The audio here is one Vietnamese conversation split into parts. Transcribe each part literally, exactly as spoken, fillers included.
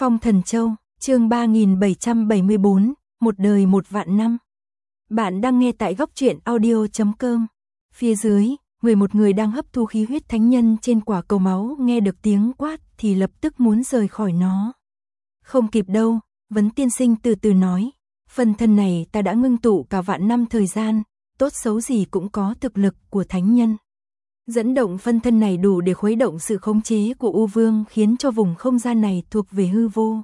Phong Thần Châu, chương ba nghìn bảy trăm bảy mươi bốn, một đời một vạn năm. Bạn đang nghe tại góc truyện audio chấm com. Phía dưới, mười một người đang hấp thu khí huyết thánh nhân trên quả cầu máu nghe được tiếng quát thì lập tức muốn rời khỏi nó. Không kịp đâu, Vấn Tiên Sinh từ từ nói, phần thân này ta đã ngưng tụ cả vạn năm thời gian, tốt xấu gì cũng có thực lực của thánh nhân. Dẫn động phân thân này đủ để khuấy động sự khống chế của U Vương, khiến cho vùng không gian này thuộc về hư vô.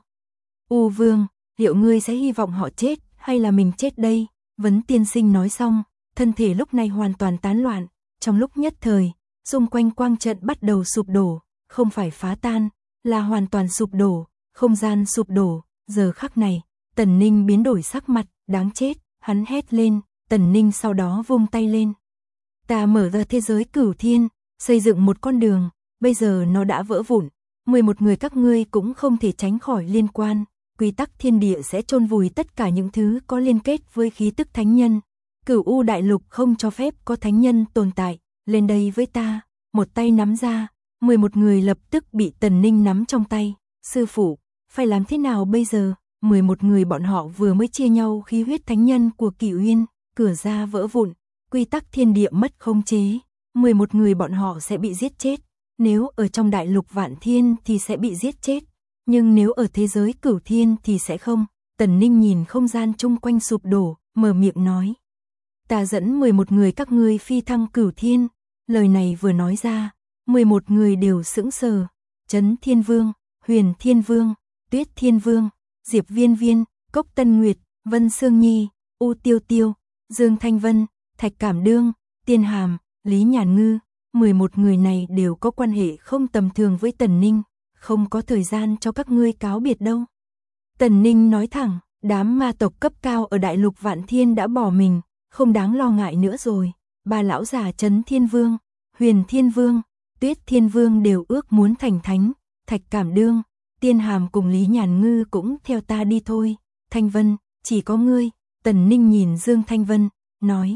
U Vương, liệu ngươi sẽ hy vọng họ chết hay là mình chết đây? Vấn Tiên Sinh nói xong, thân thể lúc này hoàn toàn tán loạn, trong lúc nhất thời, xung quanh quang trận bắt đầu sụp đổ, không phải phá tan, là hoàn toàn sụp đổ, không gian sụp đổ. Giờ khắc này, Tần Ninh biến đổi sắc mặt, đáng chết, hắn hét lên, Tần Ninh sau đó vung tay lên. Ta mở ra thế giới cửu thiên, xây dựng một con đường, bây giờ nó đã vỡ vụn, mười một người các ngươi cũng không thể tránh khỏi liên quan, quy tắc thiên địa sẽ chôn vùi tất cả những thứ có liên kết với khí tức thánh nhân. Cửu U đại lục không cho phép có thánh nhân tồn tại, lên đây với ta, một tay nắm ra, mười một người lập tức bị Tần Ninh nắm trong tay. Sư phụ, phải làm thế nào bây giờ? mười một người bọn họ vừa mới chia nhau khí huyết thánh nhân của Kỷ Uyên, cửa ra vỡ vụn, quy tắc thiên địa mất khống chế, mười một người bọn họ sẽ bị giết chết. Nếu ở trong đại lục vạn thiên thì sẽ bị giết chết, nhưng nếu ở thế giới cửu thiên thì sẽ không. Tần Ninh nhìn không gian chung quanh sụp đổ, mở miệng nói. Ta dẫn mười một người các ngươi phi thăng cửu thiên. Lời này vừa nói ra, mười một người đều sững sờ. Trấn Thiên Vương, Huyền Thiên Vương, Tuyết Thiên Vương, Diệp Viên Viên, Cốc Tân Nguyệt, Vân Sương Nhi, U Tiêu Tiêu, Dương Thanh Vân, Thạch Cảm Đương, Tiên Hàm, Lý Nhàn Ngư, mười một người này đều có quan hệ không tầm thường với Tần Ninh, không có thời gian cho các ngươi cáo biệt đâu. Tần Ninh nói thẳng, đám ma tộc cấp cao ở đại lục vạn thiên đã bỏ mình, không đáng lo ngại nữa rồi. Ba lão già Trấn Thiên Vương, Huyền Thiên Vương, Tuyết Thiên Vương đều ước muốn thành thánh, Thạch Cảm Đương, Tiên Hàm cùng Lý Nhàn Ngư cũng theo ta đi thôi. Thanh Vân, chỉ có ngươi. Tần Ninh nhìn Dương Thanh Vân, nói.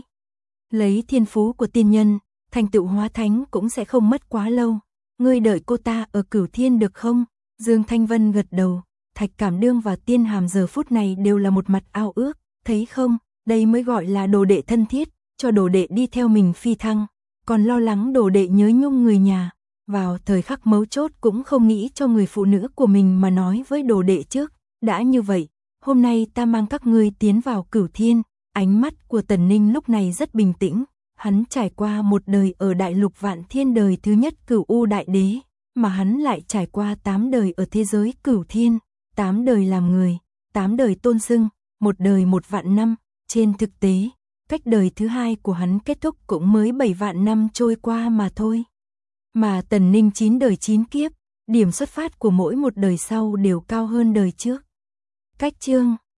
Lấy thiên phú của tiên nhân, thành tựu hóa thánh cũng sẽ không mất quá lâu. Ngươi đợi cô ta ở cửu thiên được không? Dương Thanh Vân gật đầu. Thạch Cảm Đương và Tiên Hàm giờ phút này đều là một mặt ao ước. Thấy không, đây mới gọi là đồ đệ thân thiết, cho đồ đệ đi theo mình phi thăng. Còn lo lắng đồ đệ nhớ nhung người nhà. Vào thời khắc mấu chốt cũng không nghĩ cho người phụ nữ của mình mà nói với đồ đệ trước. Đã như vậy, hôm nay ta mang các ngươi tiến vào cửu thiên. Ánh mắt của Tần Ninh lúc này rất bình tĩnh, hắn trải qua một đời ở đại lục vạn thiên, đời thứ nhất Cửu U đại đế, mà hắn lại trải qua tám đời ở thế giới cửu thiên, tám đời làm người, tám đời tôn xưng, một đời một vạn năm. Trên thực tế, cách đời thứ hai của hắn kết thúc cũng mới bảy vạn năm trôi qua mà thôi. Mà Tần Ninh chín đời chín kiếp, điểm xuất phát của mỗi một đời sau đều cao hơn đời trước. Cách chương